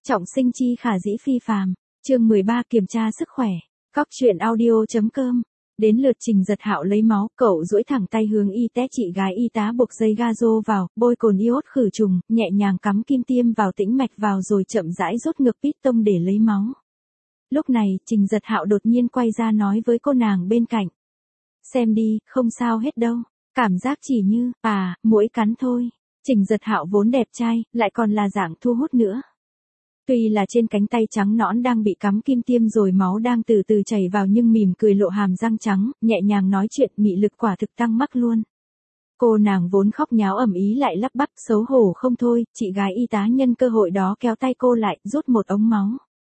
Trọng sinh chi khả dĩ phi phàm, chương 13 kiểm tra sức khỏe, Cóc truyện audio.com. Đến lượt Trình Giật Hạo lấy máu, cậu duỗi thẳng tay hướng y té chị gái y tá buộc dây gazo vào, bôi cồn iốt khử trùng, nhẹ nhàng cắm kim tiêm vào tĩnh mạch vào rồi chậm rãi rút ngược piston để lấy máu. Lúc này, Trình Giật Hạo đột nhiên quay ra nói với cô nàng bên cạnh. Xem đi, không sao hết đâu, cảm giác chỉ như, muỗi cắn thôi. Trình Giật Hạo vốn đẹp trai, lại còn là dạng thu hút nữa. Tuy là trên cánh tay trắng nõn đang bị cắm kim tiêm rồi máu đang từ từ chảy vào nhưng mỉm cười lộ hàm răng trắng, nhẹ nhàng nói chuyện mị lực quả thực tăng mắc luôn. Cô nàng vốn khóc nháo ầm ĩ lại lắp bắp xấu hổ không thôi, chị gái y tá nhân cơ hội đó kéo tay cô lại, rút một ống máu.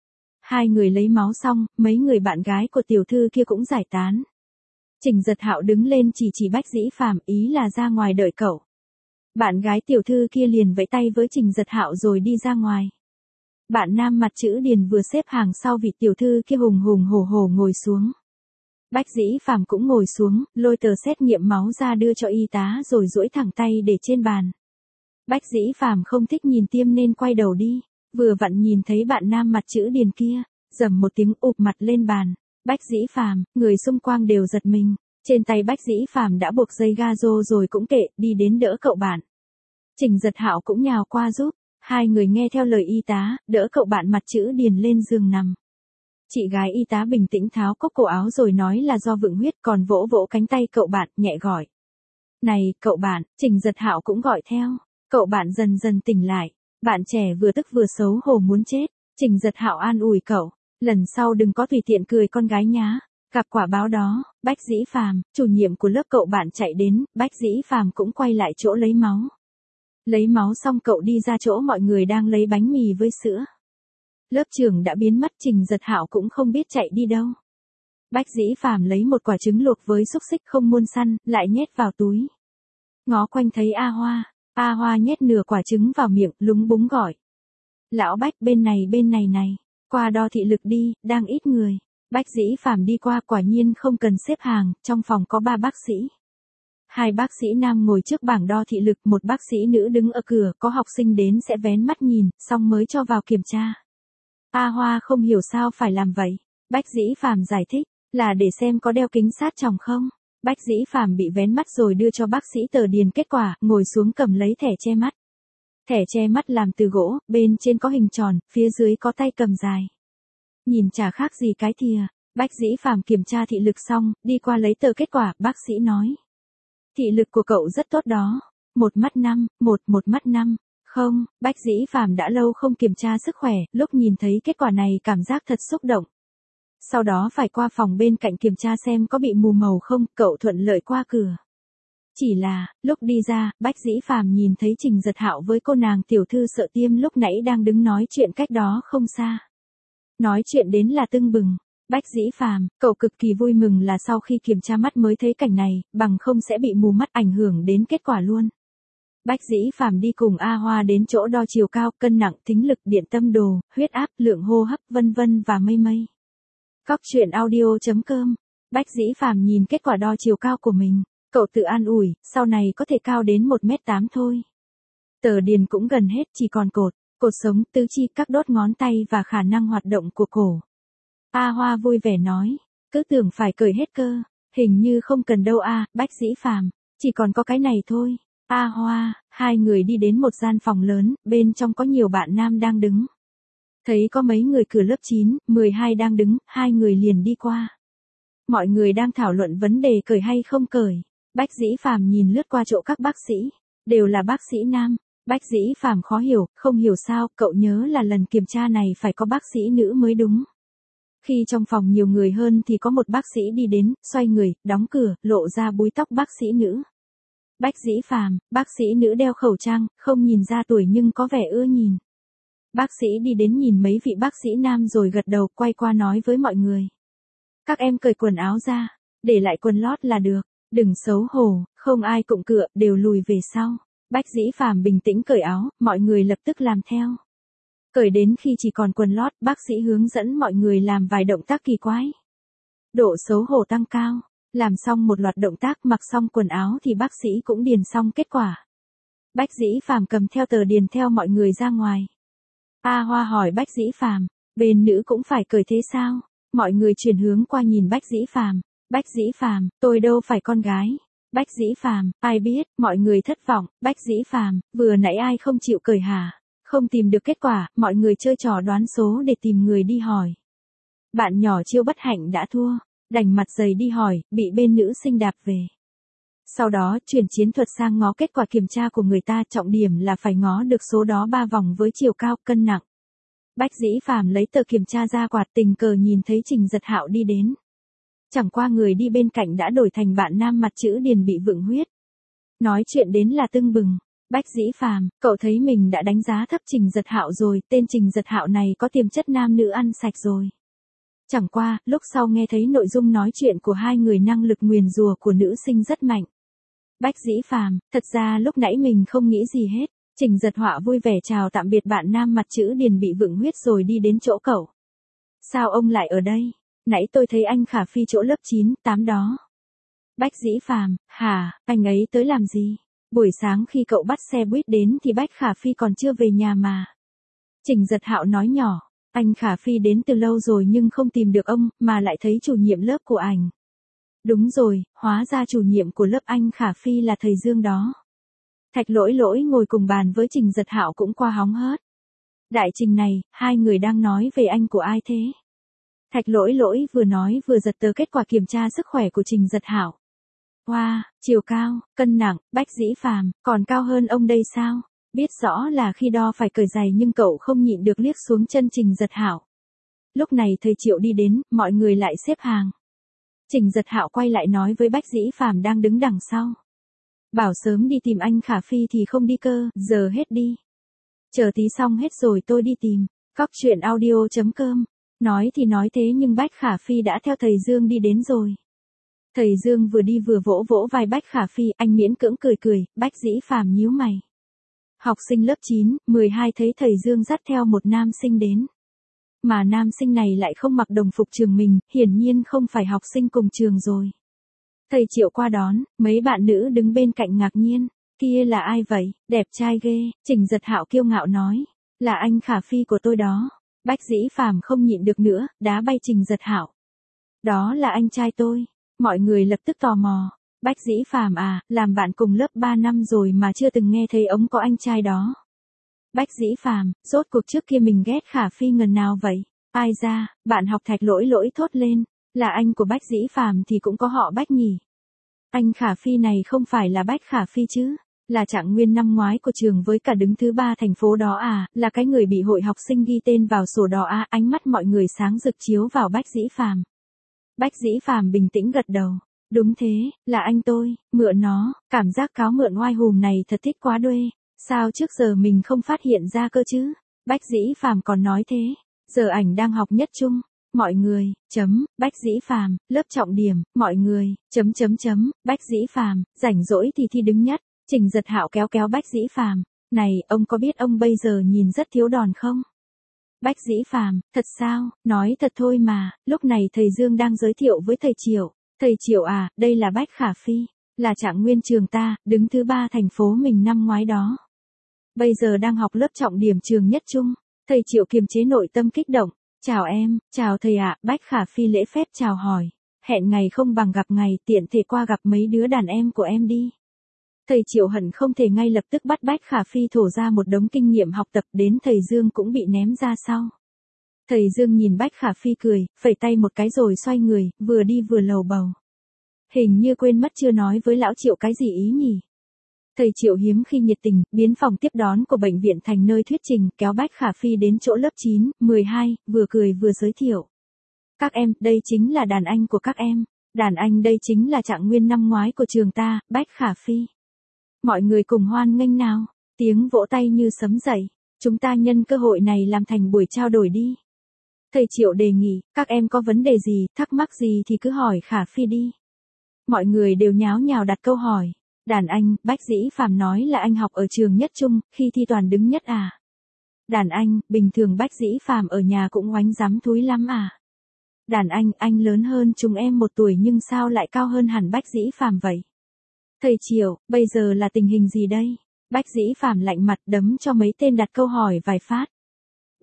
Hai người lấy máu xong, mấy người bạn gái của tiểu thư kia cũng giải tán. Trình Giật Hạo đứng lên chỉ Bách Dĩ Phàm, ý là ra ngoài đợi cậu. Bạn gái tiểu thư kia liền vẫy tay với Trình Giật Hạo rồi đi ra ngoài. Bạn nam mặt chữ Điền vừa xếp hàng sau vị tiểu thư kia hùng hùng hổ hổ ngồi xuống. Bách Dĩ Phàm cũng ngồi xuống, lôi tờ xét nghiệm máu ra đưa cho y tá rồi duỗi thẳng tay để trên bàn. Bách Dĩ Phàm không thích nhìn tiêm nên quay đầu đi, vừa vặn nhìn thấy bạn nam mặt chữ Điền kia, rầm một tiếng ụp mặt lên bàn. Bách Dĩ Phàm, người xung quanh đều giật mình. Trên tay Bách Dĩ Phàm đã buộc dây gazo rồi cũng kệ, đi đến đỡ cậu bạn. Trình Giật Hạo cũng nhào qua giúp. Hai người nghe theo lời y tá, đỡ cậu bạn mặt chữ Điền lên giường nằm. Chị gái y tá bình tĩnh tháo cốc cổ áo rồi nói là do vượng huyết, còn vỗ vỗ cánh tay cậu bạn, nhẹ gọi. Này, cậu bạn, Trình Giật Hạo cũng gọi theo. Cậu bạn dần dần tỉnh lại. Bạn trẻ vừa tức vừa xấu hổ muốn chết. Trình Giật Hạo an ủi cậu. Lần sau đừng có tùy tiện cười con gái nhá. Gặp quả báo đó, Bách Dĩ Phàm, chủ nhiệm của lớp cậu bạn chạy đến, Bách Dĩ Phàm cũng quay lại chỗ lấy máu. Lấy máu xong cậu đi ra chỗ mọi người đang lấy bánh mì với sữa. Lớp trưởng đã biến mất, Trình Giật Hạo cũng không biết chạy đi đâu. Bách Dĩ Phàm lấy một quả trứng luộc với xúc xích không muôn săn, lại nhét vào túi. Ngó quanh thấy A Hoa nhét nửa quả trứng vào miệng, lúng búng gọi. Lão Bách bên này này, qua đo thị lực đi, đang ít người. Bách Dĩ Phàm đi qua, quả nhiên không cần xếp hàng, trong phòng có 3 bác sĩ. 2 bác sĩ nam ngồi trước bảng đo thị lực, một bác sĩ nữ đứng ở cửa, có học sinh đến sẽ vén mắt nhìn, xong mới cho vào kiểm tra. A Hoa không hiểu sao phải làm vậy. Bách Dĩ Phàm giải thích, là để xem có đeo kính sát tròng không. Bách Dĩ Phàm bị vén mắt rồi đưa cho bác sĩ tờ điền kết quả, ngồi xuống cầm lấy thẻ che mắt. Thẻ che mắt làm từ gỗ, bên trên có hình tròn, phía dưới có tay cầm dài. Nhìn chả khác gì cái thìa. Bách Dĩ Phàm kiểm tra thị lực xong, đi qua lấy tờ kết quả, bác sĩ nói. Thị lực của cậu rất tốt đó. 1 mắt 5, một mắt 5. Không, Bách Dĩ Phàm đã lâu không kiểm tra sức khỏe, lúc nhìn thấy kết quả này cảm giác thật xúc động. Sau đó phải qua phòng bên cạnh kiểm tra xem có bị mù màu không, cậu thuận lợi qua cửa. Chỉ là, lúc đi ra, Bách Dĩ Phàm nhìn thấy Trình Giật Hạo với cô nàng tiểu thư sợ tiêm lúc nãy đang đứng nói chuyện cách đó không xa. Nói chuyện đến là tưng bừng. Bách Dĩ Phàm, cậu cực kỳ vui mừng là sau khi kiểm tra mắt mới thấy cảnh này, bằng không sẽ bị mù mắt ảnh hưởng đến kết quả luôn. Bách Dĩ Phàm đi cùng A Hoa đến chỗ đo chiều cao, cân nặng, thính lực, điện tâm đồ, huyết áp, lượng hô hấp, vân vân và mây. Cóc truyện audio.com. Bách Dĩ Phàm nhìn kết quả đo chiều cao của mình, cậu tự an ủi, sau này có thể cao đến 1m8 thôi. Tờ điền cũng gần hết, chỉ còn cột sống, tứ chi, các đốt ngón tay và khả năng hoạt động của cổ. A Hoa vui vẻ nói, cứ tưởng phải cởi hết cơ, hình như không cần đâu Bách Dĩ Phàm, chỉ còn có cái này thôi. A Hoa, hai người đi đến một gian phòng lớn, bên trong có nhiều bạn nam đang đứng. Thấy có mấy người cửa lớp 9, 12 đang đứng, hai người liền đi qua. Mọi người đang thảo luận vấn đề cởi hay không cởi. Bách Dĩ Phàm nhìn lướt qua chỗ các bác sĩ, đều là bác sĩ nam. Bách Dĩ Phàm khó hiểu, không hiểu sao, cậu nhớ là lần kiểm tra này phải có bác sĩ nữ mới đúng. Khi trong phòng nhiều người hơn thì có một bác sĩ đi đến, xoay người, đóng cửa, lộ ra búi tóc bác sĩ nữ. Bách Dĩ Phàm, bác sĩ nữ đeo khẩu trang, không nhìn ra tuổi nhưng có vẻ ưa nhìn. Bác sĩ đi đến nhìn mấy vị bác sĩ nam rồi gật đầu, quay qua nói với mọi người. Các em cởi quần áo ra, để lại quần lót là được, đừng xấu hổ, không ai cụng cựa, đều lùi về sau. Bách Dĩ Phàm bình tĩnh cởi áo, mọi người lập tức làm theo. Cởi đến khi chỉ còn quần lót, bác sĩ hướng dẫn mọi người làm vài động tác kỳ quái. Độ xấu hổ tăng cao, làm xong một loạt động tác, mặc xong quần áo thì bác sĩ cũng điền xong kết quả. Bách Dĩ Phàm cầm theo tờ điền theo mọi người ra ngoài. A Hoa hỏi Bách Dĩ Phàm, bên nữ cũng phải cởi thế sao? Mọi người chuyển hướng qua nhìn Bách Dĩ Phàm. Bách Dĩ Phàm, tôi đâu phải con gái. Bách Dĩ Phàm, ai biết, mọi người thất vọng. Bách Dĩ Phàm, vừa nãy ai không chịu cởi hả? Không tìm được kết quả, mọi người chơi trò đoán số để tìm người đi hỏi. Bạn nhỏ Chiêu Bất Hạnh đã thua, đành mặt dày đi hỏi, bị bên nữ sinh đạp về. Sau đó, chuyển chiến thuật sang ngó kết quả kiểm tra của người ta, trọng điểm là phải ngó được số đó 3 vòng với chiều cao, cân nặng. Bách Dĩ Phàm lấy tờ kiểm tra ra quạt, tình cờ nhìn thấy Trình Giật Hạo đi đến. Chẳng qua người đi bên cạnh đã đổi thành bạn nam mặt chữ Điền bị vượng huyết. Nói chuyện đến là tưng bừng. Bách Dĩ Phàm, cậu thấy mình đã đánh giá thấp Trình Giật Hạo rồi, tên Trình Giật Hạo này có tiềm chất nam nữ ăn sạch rồi. Chẳng qua, lúc sau nghe thấy nội dung nói chuyện của hai người, năng lực nguyền rủa của nữ sinh rất mạnh. Bách Dĩ Phàm, thật ra lúc nãy mình không nghĩ gì hết. Trình Giật Hạo vui vẻ chào tạm biệt bạn nam mặt chữ Điền bị vượng huyết rồi đi đến chỗ cậu. Sao ông lại ở đây? Nãy tôi thấy anh Khả Phi chỗ lớp 9, 8 đó. Bách Dĩ Phàm, hả, anh ấy tới làm gì? Buổi sáng khi cậu bắt xe buýt đến thì Bách Khả Phi còn chưa về nhà mà. Trình Giật Hạo nói nhỏ, anh Khả Phi đến từ lâu rồi nhưng không tìm được ông, mà lại thấy chủ nhiệm lớp của ảnh. Đúng rồi, hóa ra chủ nhiệm của lớp anh Khả Phi là thầy Dương đó. Thạch Lỗi Lỗi ngồi cùng bàn với Trình Giật Hạo cũng qua hóng hớt. Đại Trình này, hai người đang nói về anh của ai thế? Thạch Lỗi Lỗi vừa nói vừa giật tờ kết quả kiểm tra sức khỏe của Trình Giật Hạo. Wow, chiều cao, cân nặng, Bách Dĩ Phàm, còn cao hơn ông đây sao? Biết rõ là khi đo phải cởi giày nhưng cậu không nhịn được liếc xuống chân Trình Giật Hạo. Lúc này thầy Triệu đi đến, mọi người lại xếp hàng. Trình Giật Hạo quay lại nói với Bách Dĩ Phàm đang đứng đằng sau. Bảo sớm đi tìm anh Khả Phi thì không đi cơ, giờ hết đi. Chờ tí xong hết rồi tôi đi tìm. Cóc truyện audio.com. Nói thì nói thế nhưng Bách Khả Phi đã theo thầy Dương đi đến rồi. Thầy Dương vừa đi vừa vỗ vỗ vai Bách Khả Phi, anh miễn cưỡng cười cười, Bách Dĩ Phàm nhíu mày. Học sinh lớp 9, 12 thấy thầy Dương dắt theo một nam sinh đến. Mà nam sinh này lại không mặc đồng phục trường mình, hiển nhiên không phải học sinh cùng trường rồi. Thầy Triệu qua đón, mấy bạn nữ đứng bên cạnh ngạc nhiên, kia là ai vậy, đẹp trai ghê, Trình Giật Hạo kiêu ngạo nói, là anh Khả Phi của tôi đó. Bách Dĩ Phàm không nhịn được nữa, đá bay Trình Giật Hạo. Đó là anh trai tôi. Mọi người lập tức tò mò. Bách Dĩ Phàm à, làm bạn cùng lớp 3 năm rồi mà chưa từng nghe thấy ông có anh trai đó. Bách Dĩ Phàm, rốt cuộc trước kia mình ghét Khả Phi ngần nào vậy? Ai ra, bạn học Thạch Lỗi Lỗi thốt lên, là anh của Bách Dĩ Phàm thì cũng có họ Bách nhỉ? Anh Khả Phi này không phải là Bách Khả Phi chứ? Là trạng nguyên năm ngoái của trường với cả đứng thứ 3 thành phố đó à, là cái người bị hội học sinh ghi tên vào sổ đỏ à, ánh mắt mọi người sáng rực chiếu vào Bách Dĩ Phàm. Bách Dĩ Phàm bình tĩnh gật đầu. Đúng thế, là anh tôi, mượn nó, cảm giác cáo mượn oai hùm này thật thích quá đuê. Sao trước giờ mình không phát hiện ra cơ chứ? Bách Dĩ Phàm còn nói thế. Giờ ảnh đang học nhất trung. Mọi người, Bách Dĩ Phàm, lớp trọng điểm, mọi người, Bách Dĩ Phàm, rảnh rỗi thì thi đứng nhất. Trình Giật Hạo kéo kéo Bách Dĩ Phàm, này, ông có biết ông bây giờ nhìn rất thiếu đòn không? Bách Dĩ Phàm, thật sao, nói thật thôi mà, lúc này thầy Dương đang giới thiệu với thầy Triệu. Thầy Triệu à, đây là Bách Khả Phi, là trạng nguyên trường ta, đứng thứ 3 thành phố mình năm ngoái đó. Bây giờ đang học lớp trọng điểm trường nhất trung. Thầy Triệu kiềm chế nội tâm kích động. Chào em, chào thầy ạ, Bách Khả Phi lễ phép chào hỏi. Hẹn ngày không bằng gặp ngày, tiện thể qua gặp mấy đứa đàn em của em đi. Thầy Triệu hận không thể ngay lập tức bắt Bách Khả Phi thổ ra một đống kinh nghiệm học tập, đến thầy Dương cũng bị ném ra sau. Thầy Dương nhìn Bách Khả Phi cười, phẩy tay một cái rồi xoay người, vừa đi vừa lầu bầu. Hình như quên mất chưa nói với lão Triệu cái gì ý nhỉ. Thầy Triệu hiếm khi nhiệt tình, biến phòng tiếp đón của bệnh viện thành nơi thuyết trình, kéo Bách Khả Phi đến chỗ lớp 9, 12, vừa cười vừa giới thiệu. Các em, đây chính là đàn anh của các em. Đàn anh đây chính là trạng nguyên năm ngoái của trường ta, Bách Khả Phi. Mọi người cùng hoan nghênh nào. Tiếng vỗ tay như sấm dậy. Chúng ta nhân cơ hội này làm thành buổi trao đổi đi. Thầy Triệu đề nghị, các em có vấn đề gì, thắc mắc gì thì cứ hỏi Khả Phi đi. Mọi người đều nháo nhào đặt câu hỏi. Đàn anh, Bách Dĩ Phàm nói là anh học ở trường nhất trung, khi thi toàn đứng nhất à? Đàn anh, bình thường Bách Dĩ Phàm ở nhà cũng oánh rắm thúi lắm à? Đàn anh lớn hơn chúng em 1 tuổi nhưng sao lại cao hơn hẳn Bách Dĩ Phàm vậy? Thầy Triệu, bây giờ là tình hình gì đây? Bách Dĩ Phàm lạnh mặt đấm cho mấy tên đặt câu hỏi vài phát.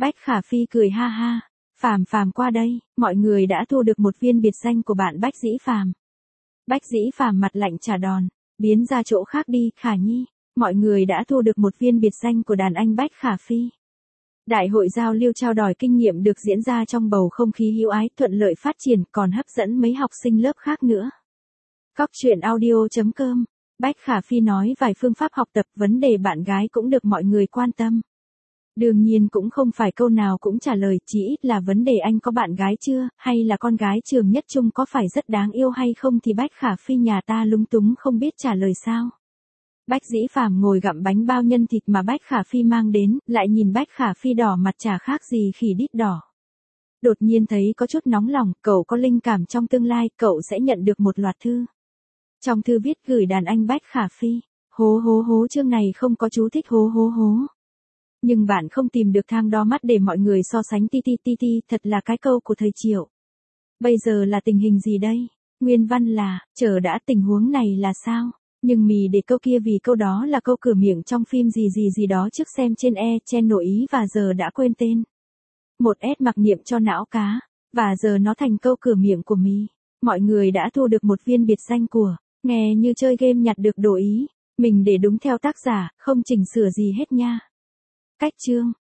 Bách Khả Phi cười ha ha. Phàm Phàm qua đây, mọi người đã thu được một viên biệt danh của bạn Bách Dĩ Phàm. Bách Dĩ Phàm mặt lạnh trả đòn, biến ra chỗ khác đi, Khả Nhi. Mọi người đã thu được một viên biệt danh của đàn anh Bách Khả Phi. Đại hội giao lưu trao đổi kinh nghiệm được diễn ra trong bầu không khí hữu ái, thuận lợi phát triển, còn hấp dẫn mấy học sinh lớp khác nữa. Cóc truyện audio.com. Bách Khả Phi nói vài phương pháp học tập, vấn đề bạn gái cũng được mọi người quan tâm. Đương nhiên cũng không phải câu nào cũng trả lời, chỉ ít là vấn đề anh có bạn gái chưa, hay là con gái trường nhất trung có phải rất đáng yêu hay không thì Bách Khả Phi nhà ta lúng túng không biết trả lời sao. Bách Dĩ Phàm ngồi gặm bánh bao nhân thịt mà Bách Khả Phi mang đến, lại nhìn Bách Khả Phi đỏ mặt chả khác gì khỉ đít đỏ. Đột nhiên thấy có chút nóng lòng, cậu có linh cảm trong tương lai, cậu sẽ nhận được một loạt thư. Trong thư viết gửi đàn anh Bách Khả Phi, hố hố hố, chương này không có chú thích hố hố hố. Nhưng bạn không tìm được thang đo mắt để mọi người so sánh ti ti ti ti, thật là cái câu của thời Triệu. Bây giờ là tình hình gì đây? Nguyên văn là, chờ đã, tình huống này là sao? Nhưng mì để câu kia vì câu đó là câu cửa miệng trong phim gì gì gì đó trước xem trên channel Ý và giờ đã quên tên. Một S mặc niệm cho não cá, và giờ nó thành câu cửa miệng của mì. Mọi người đã thu được một viên biệt danh của, nghe như chơi game nhặt được đồ Ý. Mình để đúng theo tác giả, không chỉnh sửa gì hết nha. Cách chương